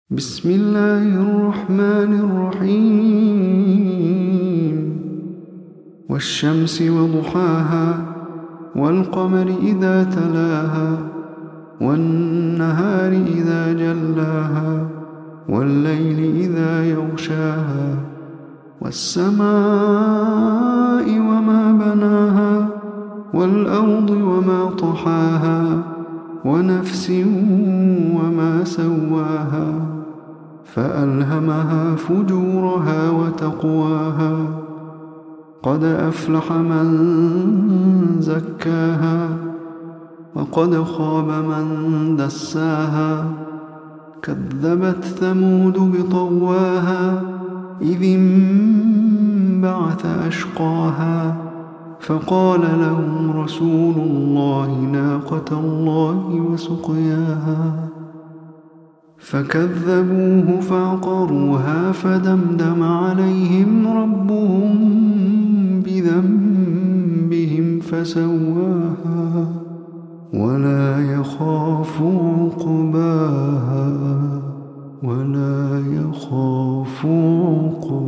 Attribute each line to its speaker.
Speaker 1: بسم الله الرحمن الرحيم والشمس وضحاها والقمر إذا تلاها والنهار إذا جلاها والليل إذا يغشاها والسماء وما بناها والأرض وما طحاها ونفس وما سواها فألهمها فجورها وتقواها قد أفلح من زكاها وقد خاب من دساها كذبت ثمود بطواها إذ انبعث أشقاها فقال لهم رسول الله ناقة الله وسقياها فكذبوه فعقروها فدمدم عليهم ربهم بذنبهم فسواها ولا يخاف عقباها